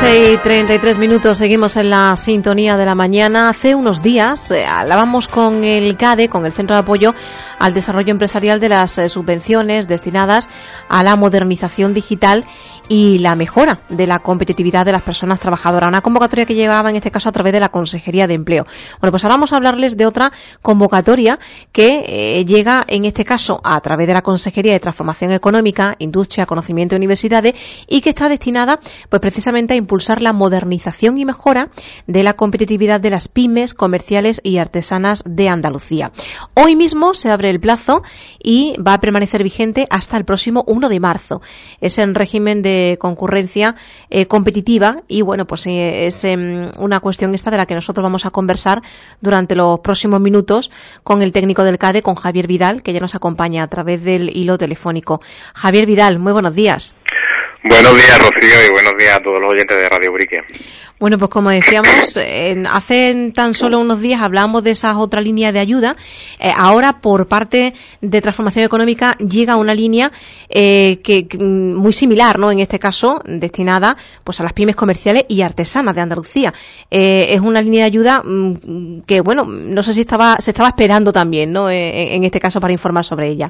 11:33, seguimos en la sintonía de la mañana. Hace unos días hablábamos con el CADE, con el Centro de Apoyo al Desarrollo Empresarial, de las subvenciones destinadas a la modernización digital y la mejora de la competitividad de las personas trabajadoras. Una convocatoria que llegaba en este caso a través de la Consejería de Empleo. Bueno, pues ahora vamos a hablarles de otra convocatoria que llega en este caso a través de la Consejería de Transformación Económica, Industria, Conocimiento y Universidades, y que está destinada pues precisamente a impulsar la modernización y mejora de la competitividad de las pymes comerciales y artesanas de Andalucía. Hoy mismo se abre el plazo y va a permanecer vigente hasta el próximo 1 de marzo. Es en régimen de concurrencia competitiva y bueno, pues es una cuestión esta de la que nosotros vamos a conversar durante los próximos minutos con el técnico del CADE, con Javier Vidal, que ya nos acompaña a través del hilo telefónico. Javier Vidal, muy buenos días. Buenos días, Rocío, y buenos días a todos los oyentes de Radio Ubrique. Bueno, pues como decíamos, hace tan solo unos días hablábamos de esa otra línea de ayuda. Ahora, por parte de Transformación Económica, llega una línea que muy similar, ¿no? En este caso, destinada pues a las pymes comerciales y artesanas de Andalucía. Es una línea de ayuda que, bueno, no sé si se estaba esperando también, ¿no? En este caso, para informar sobre ella.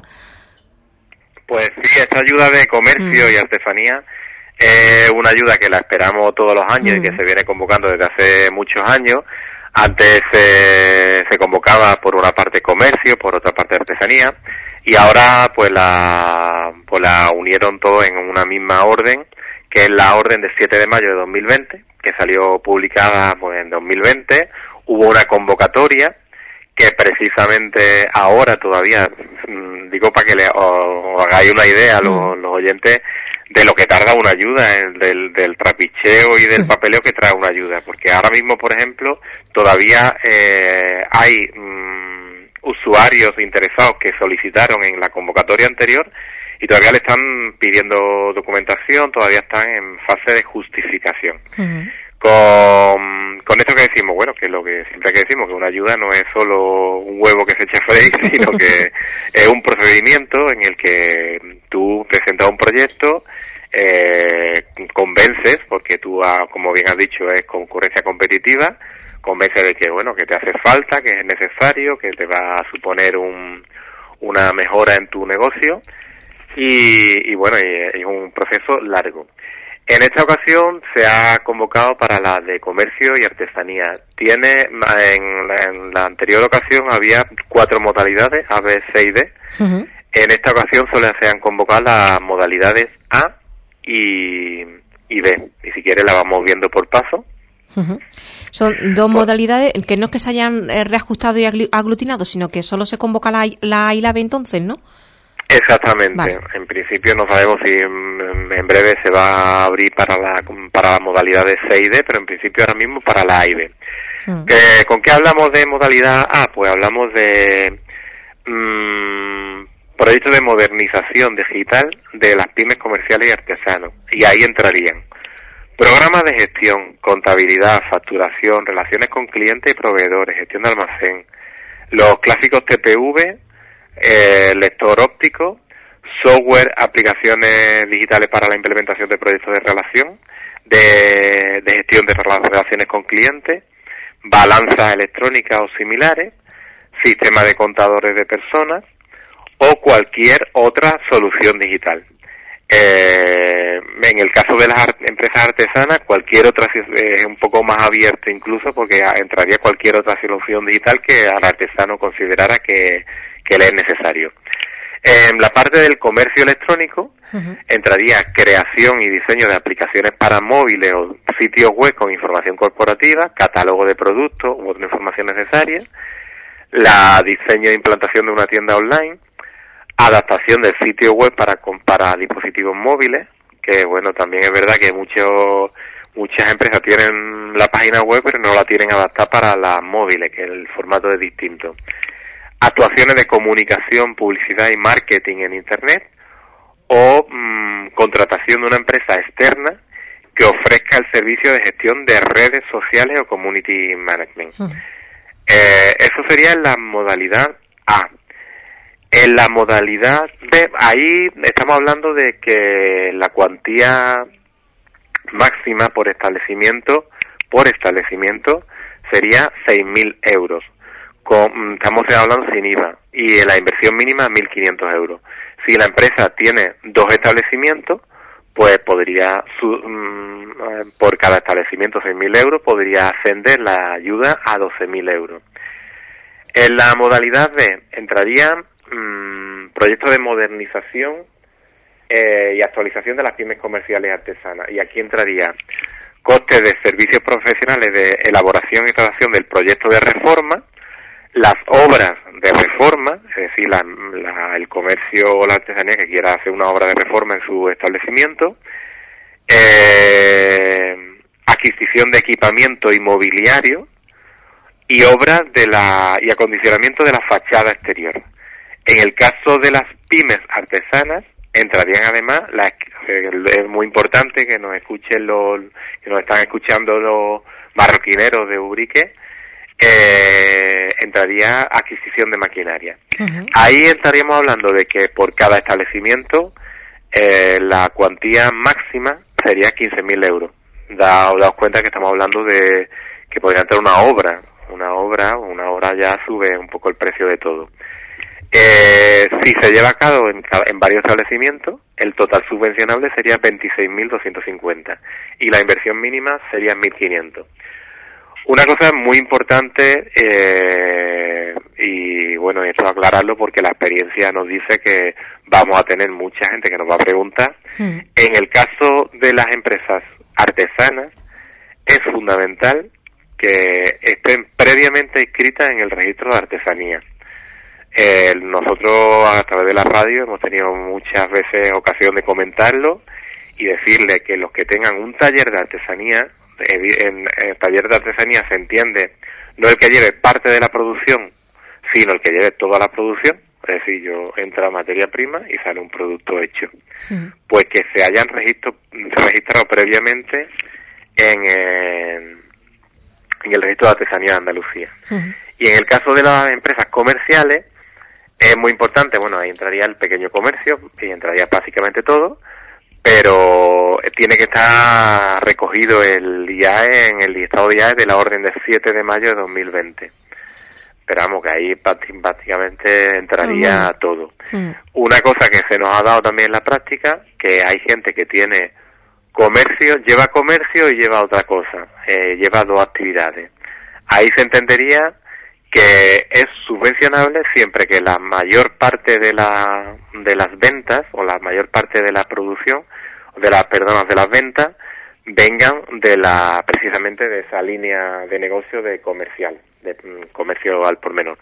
Pues sí, esta ayuda de comercio y artesanía es una ayuda que la esperamos todos los años y que se viene convocando desde hace muchos años. Antes se convocaba por una parte comercio, por otra parte artesanía, y ahora pues la unieron todo en una misma orden, que es la orden del 7 de mayo de 2020, que salió publicada pues en 2020. Hubo una convocatoria que precisamente ahora todavía, digo para que os hagáis una idea los oyentes de lo que tarda una ayuda, del trapicheo y del papeleo que trae una ayuda, porque ahora mismo, por ejemplo, todavía hay usuarios interesados que solicitaron en la convocatoria anterior y todavía le están pidiendo documentación, todavía están en fase de justificación. Con esto que decimos, bueno, que lo que siempre que decimos, que una ayuda no es solo un huevo que se echa a freír, sino que es un procedimiento en el que tú presentas un proyecto, convences, porque tú, como bien has dicho, es concurrencia competitiva, convences de que, bueno, que te hace falta, que es necesario, que te va a suponer una mejora en tu negocio, y bueno, es un proceso largo. En esta ocasión se ha convocado para la de comercio y artesanía. En la anterior ocasión había 4 modalidades, A, B, C y D. En esta ocasión solo se han convocado las modalidades A y B. Y si quieres la vamos viendo por paso. Son dos modalidades que no es que se hayan reajustado y aglutinado, sino que solo se convoca la A y la B entonces, ¿no? Exactamente. Vale. En principio no sabemos si en breve se va a abrir para la modalidad de C y D, pero en principio ahora mismo para la A y B. ¿Con qué hablamos de modalidad A? Pues hablamos de proyectos de modernización digital de las pymes comerciales y artesanos. Y ahí entrarían programas de gestión, contabilidad, facturación, relaciones con clientes y proveedores, gestión de almacén, los clásicos TPV, lector óptico, software, aplicaciones digitales para la implementación de proyectos de relación, de gestión de relaciones con clientes, balanzas electrónicas o similares, sistema de contadores de personas o cualquier otra solución digital. En el caso de las empresas artesanas, cualquier otra es un poco más abierto incluso, porque entraría cualquier otra solución digital que al artesano considerara que le es necesario. En la parte del comercio electrónico entraría creación y diseño de aplicaciones para móviles o sitios web con información corporativa, catálogo de productos u otra información necesaria, la diseño e implantación de una tienda online, adaptación del sitio web para dispositivos móviles, que bueno, también es verdad que muchas empresas tienen la página web pero no la tienen adaptada para las móviles, que el formato es distinto. Actuaciones de comunicación, publicidad y marketing en Internet, o contratación de una empresa externa que ofrezca el servicio de gestión de redes sociales o community management. Eso sería en la modalidad A. En la modalidad B, ahí estamos hablando de que la cuantía máxima por establecimiento sería 6.000 euros. Estamos hablando sin IVA, y la inversión mínima 1.500 euros. Si la empresa tiene 2 establecimientos, pues podría, por cada establecimiento 6.000 euros, podría ascender la ayuda a 12.000 euros. En la modalidad B entraría proyectos de modernización y actualización de las pymes comerciales y artesanas. Y aquí entraría costes de servicios profesionales de elaboración y redacción del proyecto de reforma, las obras de reforma, es decir, el comercio o la artesanía que quiera hacer una obra de reforma en su establecimiento, adquisición de equipamiento inmobiliario y obras y acondicionamiento de la fachada exterior. En el caso de las pymes artesanas, entrarían además, es muy importante que nos escuchen que nos están escuchando los marroquineros de Ubrique, entraría adquisición de maquinaria. Uh-huh. Ahí estaríamos hablando de que por cada establecimiento la cuantía máxima sería 15.000 euros. Daos cuenta que estamos hablando de que podría entrar una obra ya sube un poco el precio de todo. Si se lleva a cabo en varios establecimientos, el total subvencionable sería 26.250 y la inversión mínima sería 1.500. Una cosa muy importante, y bueno, esto aclararlo porque la experiencia nos dice que vamos a tener mucha gente que nos va a preguntar. En el caso de las empresas artesanas, es fundamental que estén previamente inscritas en el registro de artesanía. Nosotros a través de la radio hemos tenido muchas veces ocasión de comentarlo y decirle que los que tengan un taller de artesanía, en el taller de artesanía se entiende no el que lleve parte de la producción, sino el que lleve toda la producción, es decir, entra materia prima y sale un producto hecho. Sí. Pues que se hayan registrado previamente en el registro de artesanía de Andalucía. Sí. Y en el caso de las empresas comerciales, es muy importante, bueno, ahí entraría el pequeño comercio y entraría básicamente todo, pero tiene que estar recogido el IAE en el listado de IAE de la orden del 7 de mayo de 2020. Pero vamos, que ahí prácticamente entraría todo. Una cosa que se nos ha dado también en la práctica, que hay gente que tiene comercio, lleva comercio y lleva otra cosa, lleva 2 actividades. Ahí se entendería que es subvencionable siempre que la mayor parte de las ventas o la mayor parte de la producción de las ventas vengan precisamente de esa línea de negocio de comercio al por menor.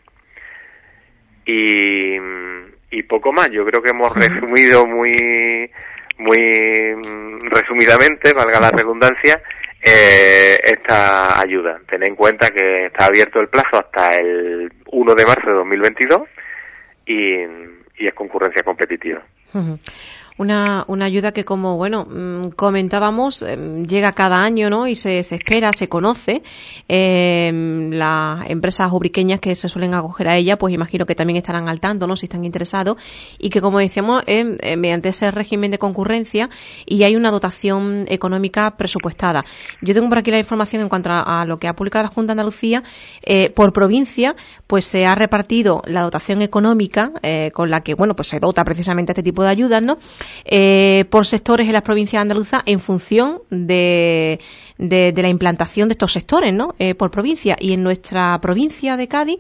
Y poco más, yo creo que hemos resumido muy resumidamente, valga la redundancia, esta ayuda. Tened en cuenta que está abierto el plazo hasta el 1 de marzo de 2022 y es concurrencia competitiva. Uh-huh. Una ayuda que, como comentábamos, llega cada año, ¿no? Y se espera, se conoce. Las empresas ubriqueñas que se suelen acoger a ella, pues imagino que también estarán al tanto, ¿no? Si están interesados. Y que, como decíamos, mediante ese régimen de concurrencia y hay una dotación económica presupuestada. Yo tengo por aquí la información en cuanto a lo que ha publicado la Junta de Andalucía. Por provincia, pues se ha repartido la dotación económica con la que, pues se dota precisamente este tipo de ayudas, ¿no? Por sectores en las provincias andaluzas en función de la implantación de estos sectores, ¿no? Por provincia. Y en nuestra provincia de Cádiz,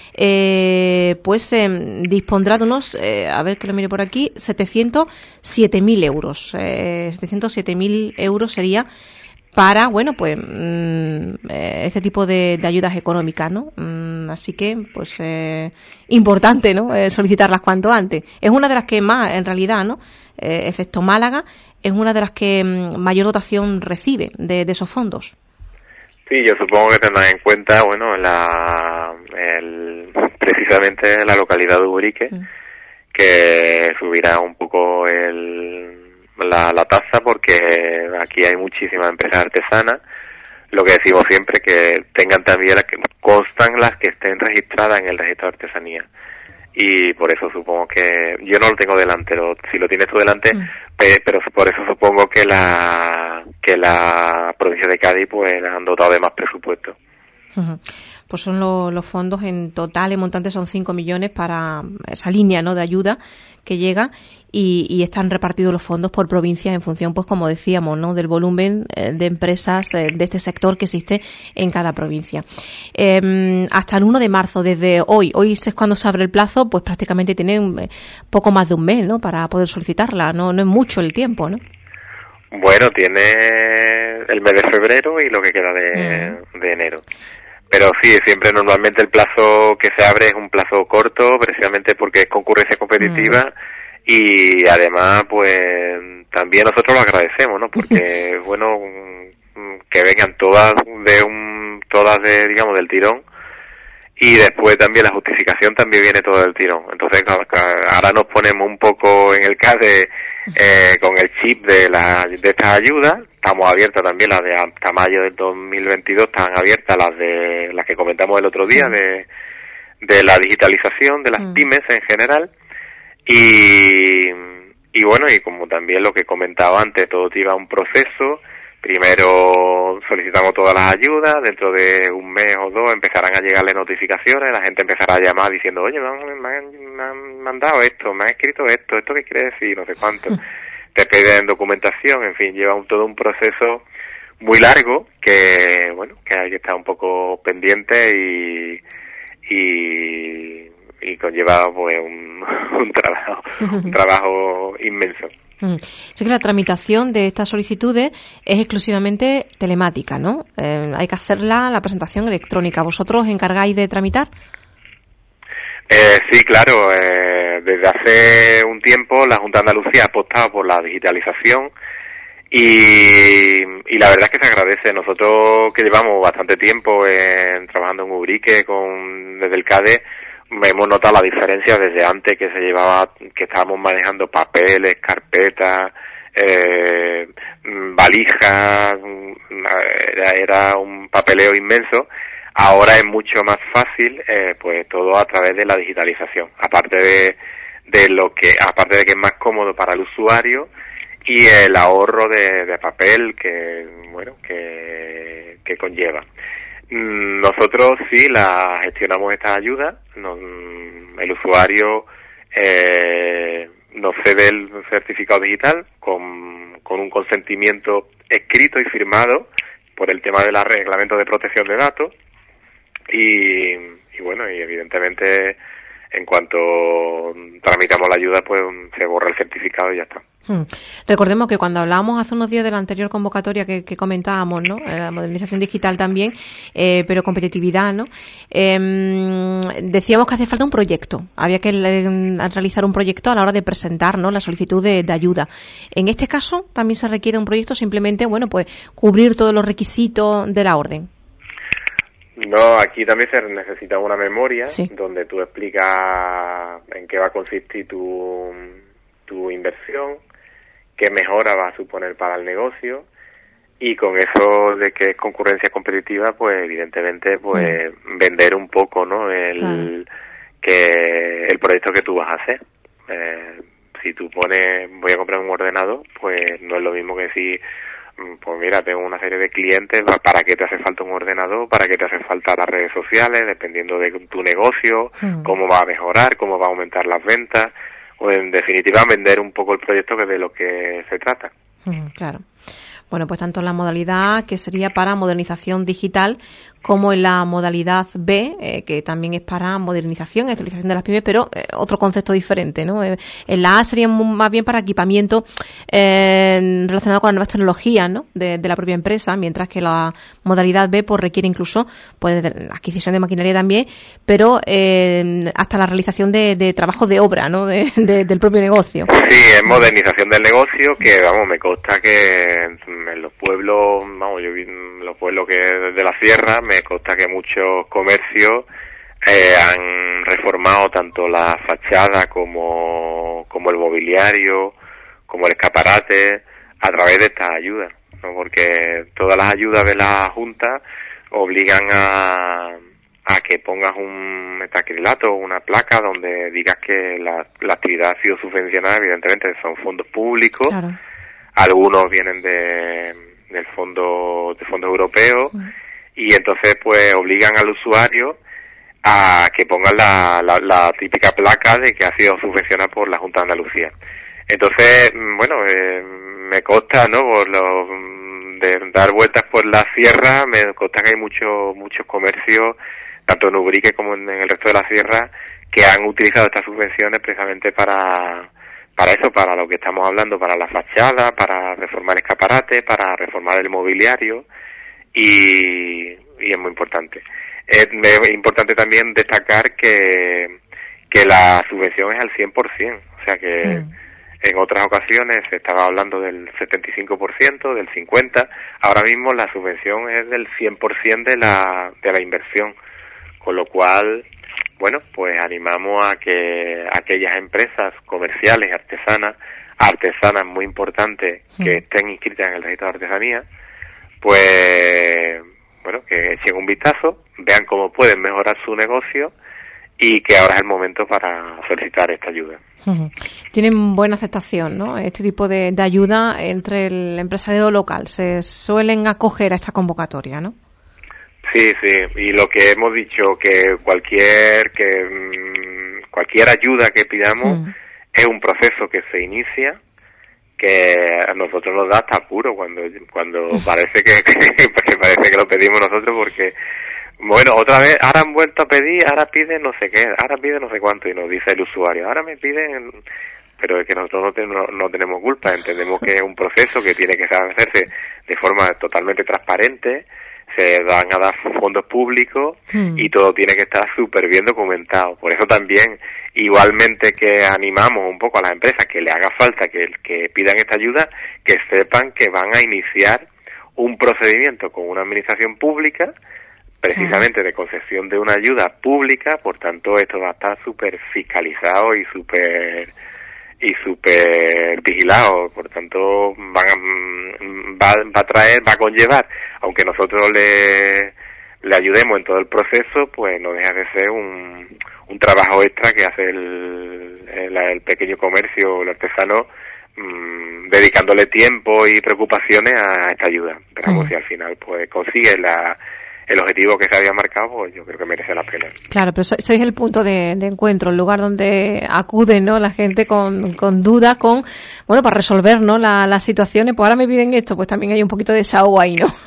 dispondrá de unos, a ver que lo mire por aquí, 707.000 euros. 707.000 euros sería para, este tipo de ayudas económicas, ¿no? Así que, importante, ¿no? Solicitarlas cuanto antes. Es una de las que más, en realidad, ¿no? Excepto Málaga, es una de las que mayor dotación recibe de esos fondos. Sí, yo supongo que tendrán en cuenta, precisamente la localidad de Ubrique, que subirá un poco la tasa, porque aquí hay muchísimas empresas artesanas. Lo que decimos siempre, que tengan también que constan las que estén registradas en el registro de artesanía. Y por eso supongo que yo no lo tengo delante, si lo tienes tú delante, pero por eso supongo que la provincia de Cádiz pues han dotado de más presupuesto. Uh-huh. Pues son los fondos en total, en montante son 5 millones para esa línea, ¿no?, de ayuda que llega, y están repartidos los fondos por provincias en función, pues como decíamos, ¿no?, del volumen de empresas de este sector que existe en cada provincia. Hasta el 1 de marzo, desde hoy es cuando se abre el plazo, pues prácticamente tienen poco más de un mes, ¿no?, para poder solicitarla. No es mucho el tiempo, ¿no? Bueno, tiene el mes de febrero y lo que queda de enero. Pero sí, siempre normalmente el plazo que se abre es un plazo corto, precisamente porque es concurrencia competitiva, y además pues también nosotros lo agradecemos, ¿no? Porque bueno, que vengan todas digamos del tirón, y después también la justificación también viene todo del tirón. Entonces ahora nos ponemos un poco en el CADE con el chip de estas ayudas. Estamos abiertas también las de hasta mayo del 2022, están abiertas las que comentamos el otro día, de la digitalización de las pymes en general, y bueno, y como también lo que comentaba antes, todo lleva un proceso. Primero solicitamos todas las ayudas, dentro de un mes o dos empezarán a llegarle notificaciones, la gente empezará a llamar diciendo, oye, me han mandado esto, me han escrito esto qué quiere decir, no sé cuánto. Te piden documentación, en fin, lleva todo un proceso muy largo que, bueno, que hay que estar un poco pendiente y conlleva pues un trabajo inmenso. Sé que la tramitación de estas solicitudes es exclusivamente telemática, ¿no? Hay que hacerla, la presentación electrónica. ¿Vosotros os encargáis de tramitar? Sí, claro. Desde hace un tiempo la Junta de Andalucía ha apostado por la digitalización y la verdad es que se agradece. Nosotros, que llevamos bastante tiempo trabajando en Ubrique desde el CADE, hemos notado la diferencia desde antes, que estábamos manejando papeles, carpetas, valijas, era un papeleo inmenso. Ahora es mucho más fácil, pues todo a través de la digitalización, aparte de que es más cómodo para el usuario, y el ahorro de papel que conlleva. Nosotros sí gestionamos estas ayudas, el usuario nos cede el certificado digital con un consentimiento escrito y firmado por el tema del reglamento de protección de datos, y bueno, y evidentemente en cuanto tramitamos la ayuda pues se borra el certificado y ya está. Recordemos que cuando hablábamos hace unos días de la anterior convocatoria que comentábamos, ¿no?, la modernización digital también, pero competitividad, ¿no? Decíamos que hace falta un proyecto, había que realizar un proyecto a la hora de presentar, ¿no?, la solicitud de ayuda. En este caso también se requiere un proyecto, simplemente, bueno, pues cubrir todos los requisitos de la orden. No, aquí también se necesita una memoria, sí, donde tú explicas en qué va a consistir tu inversión, qué mejora va a suponer para el negocio, y con eso de que es concurrencia competitiva, pues evidentemente pues vender un poco, ¿no?, el proyecto que tú vas a hacer. Si tú pones, voy a comprar un ordenador, pues no es lo mismo que decir, pues mira, tengo una serie de clientes, ¿para qué te hace falta un ordenador? ¿Para qué te hace falta las redes sociales? Dependiendo de tu negocio, cómo va a mejorar, cómo va a aumentar las ventas, o en definitiva vender un poco el proyecto, que es de lo que se trata. Claro. Bueno, pues tanto en la modalidad que sería para modernización digital, como en la modalidad B, que también es para modernización, estabilización de las pymes, pero otro concepto diferente, ¿no? En la A sería más bien para equipamiento relacionado con las nuevas tecnologías, ¿no?, de la propia empresa, mientras que la modalidad B pues requiere incluso pues la adquisición de maquinaria también, pero hasta la realización de trabajos de obra, ¿no?, del propio negocio. Sí, es modernización del negocio, que vamos, me consta que en los pueblos, yo vi en los pueblos que de la sierra, me consta que muchos comercios han reformado tanto la fachada como el mobiliario, como el escaparate, a través de estas ayudas, ¿no? Porque todas las ayudas de la Junta obligan a a que pongas un metacrilato o una placa donde digas que la actividad ha sido subvencionada. Evidentemente son fondos públicos, claro. Algunos vienen del fondo europeo, y entonces pues obligan al usuario a que pongan la típica placa de que ha sido subvencionada por la Junta de Andalucía. Entonces, bueno, me consta, ¿no?, de dar vueltas por la sierra, me consta que hay muchos comercios, tanto en Ubrique como en el resto de la sierra, que han utilizado estas subvenciones precisamente para eso, para lo que estamos hablando, para la fachada, para reformar escaparates, para reformar el mobiliario, y es muy importante. Es importante también destacar que la subvención es al 100%, o sea que en otras ocasiones se estaba hablando del 75%, del 50%, ahora mismo la subvención es del 100% de la inversión, con lo cual, bueno, pues animamos a que aquellas empresas comerciales, artesanas muy importantes que estén inscritas en el registro de artesanía, pues, bueno, que echen un vistazo, vean cómo pueden mejorar su negocio y que ahora es el momento para solicitar esta ayuda. Tienen buena aceptación, ¿no?, este tipo de ayuda entre el empresario local. Se suelen acoger a esta convocatoria, ¿no? Sí, y lo que hemos dicho, que cualquier ayuda que pidamos es un proceso que se inicia, que a nosotros nos da hasta apuro cuando parece que lo pedimos nosotros, porque, bueno, otra vez, ahora han vuelto a pedir, ahora piden no sé qué, ahora piden no sé cuánto, y nos dice el usuario, ahora me piden, pero es que nosotros no tenemos culpa, entendemos que es un proceso que tiene que hacerse de forma totalmente transparente, se van a dar fondos públicos y todo tiene que estar súper bien documentado. Por eso también, igualmente que animamos un poco a las empresas que le haga falta que pidan esta ayuda, que sepan que van a iniciar un procedimiento con una administración pública, precisamente de concesión de una ayuda pública. Por tanto, esto va a estar súper fiscalizado y súper vigilado. Por tanto, va a conllevar, aunque nosotros le ayudemos en todo el proceso, pues no deja de ser un trabajo extra que hace el pequeño comercio, el artesano, dedicándole tiempo y preocupaciones a esta ayuda. Pero si al final pues consigue el objetivo que se había marcado, pues yo creo que merece la pena. Claro, pero sois el punto de encuentro, el lugar donde acude, ¿no?, la gente con dudas, para resolver, ¿no?, las situaciones. Pues ahora me piden esto, pues también hay un poquito de desahogo ahí, ¿no?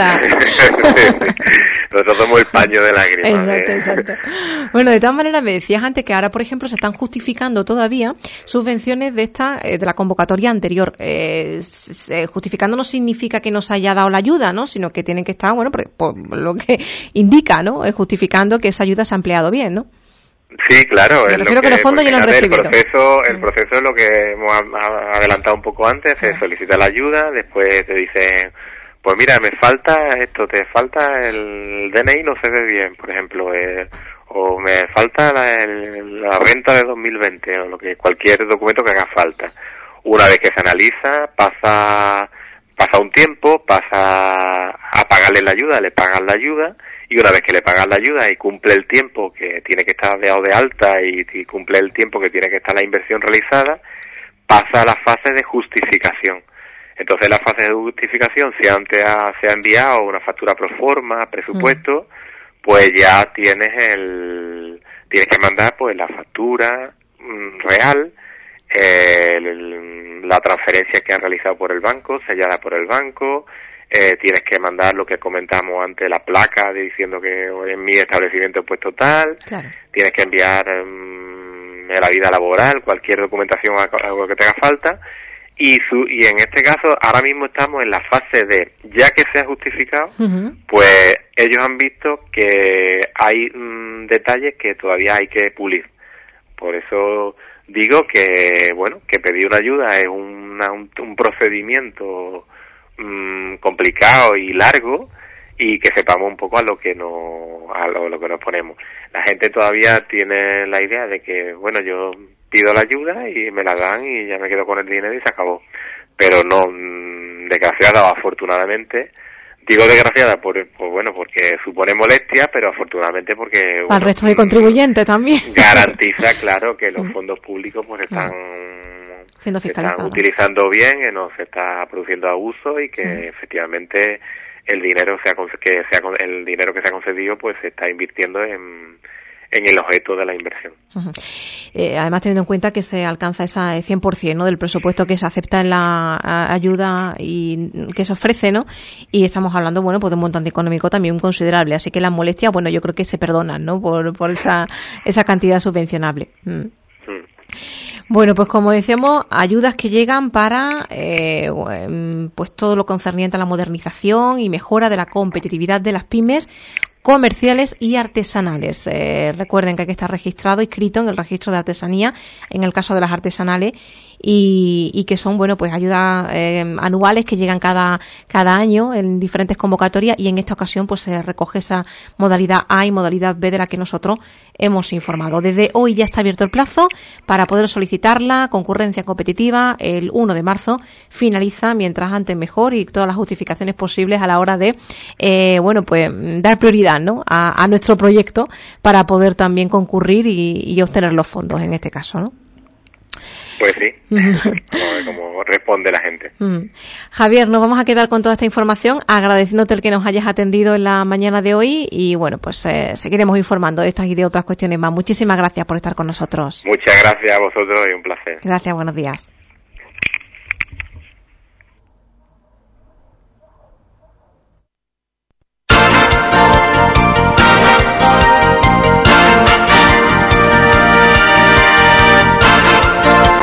Nosotros somos el paño de lágrimas. Exacto. Bueno, de todas maneras, me decías antes que ahora, por ejemplo, se están justificando todavía subvenciones de la convocatoria anterior. Justificando no significa que no se haya dado la ayuda, ¿no?, sino que tienen que estar, por lo que indica, ¿no?, justificando que esa ayuda se ha empleado bien, ¿no? Sí, claro. Me refiero que los fondos ya lo han recibido. El proceso es lo que hemos adelantado un poco antes. Se solicita la ayuda, después te dicen, pues mira, me falta esto, te falta el DNI, no se ve bien, por ejemplo, o me falta la renta de 2020, o cualquier documento que haga falta. Una vez que se analiza, pasa un tiempo, pasa a pagarle la ayuda, le pagan la ayuda, y una vez que le pagan la ayuda y cumple el tiempo que tiene que estar dado de alta y cumple el tiempo que tiene que estar la inversión realizada, pasa a la fase de justificación. Entonces, la fase de justificación, si antes se ha enviado una factura pro forma, presupuesto, pues ya tienes que mandar pues la factura real, la transferencia que has realizado por el banco, sellada por el banco, tienes que mandar lo que comentamos antes, la placa diciendo que en mi establecimiento he puesto tal, claro. Tienes que enviar la vida laboral, cualquier documentación, algo que te haga falta, y en este caso ahora mismo estamos en la fase de, ya que se ha justificado, pues ellos han visto que hay detalles que todavía hay que pulir. Por eso digo que pedir una ayuda es un procedimiento complicado y largo, y que sepamos un poco a lo que nos ponemos. La gente todavía tiene la idea de que, yo pido la ayuda y me la dan y ya me quedo con el dinero y se acabó. Pero no, desgraciadamente, Digo desgraciada porque supone molestia, pero afortunadamente porque... Al resto de contribuyentes también. Garantiza, claro, que los fondos públicos pues están siendo fiscalizados, están utilizando bien, que no se está produciendo abuso y que efectivamente el dinero el dinero que se ha concedido pues se está invirtiendo en el objeto de la inversión. Además, teniendo en cuenta que se alcanza ese 100%, ¿no?, del presupuesto que se acepta en la ayuda y que se ofrece, ¿no? Y estamos hablando, bueno, pues de un montante económico también considerable. Así que las molestias, bueno, yo creo que se perdonan, ¿no?, por esa cantidad subvencionable. Bueno, pues como decíamos, ayudas que llegan para pues todo lo concerniente a la modernización y mejora de la competitividad de las pymes comerciales y artesanales. Recuerden que hay que estar registrado, inscrito en el registro de artesanía, en el caso de las artesanales, y que son, bueno, pues ayudas anuales que llegan cada año en diferentes convocatorias, y en esta ocasión pues se recoge esa modalidad A y modalidad B de la que nosotros hemos informado. Desde hoy ya está abierto el plazo para poder solicitarla, concurrencia competitiva, el 1 de marzo finaliza, mientras antes mejor, y todas las justificaciones posibles a la hora de, bueno, pues dar prioridad, ¿no?, a nuestro proyecto para poder también concurrir y obtener los fondos en este caso, ¿no? Pues sí, como responde la gente. Javier, nos vamos a quedar con toda esta información, agradeciéndote el que nos hayas atendido en la mañana de hoy, y bueno, pues seguiremos informando de estas y de otras cuestiones más. Muchísimas gracias por estar con nosotros. Muchas gracias a vosotros y un placer. Gracias, buenos días.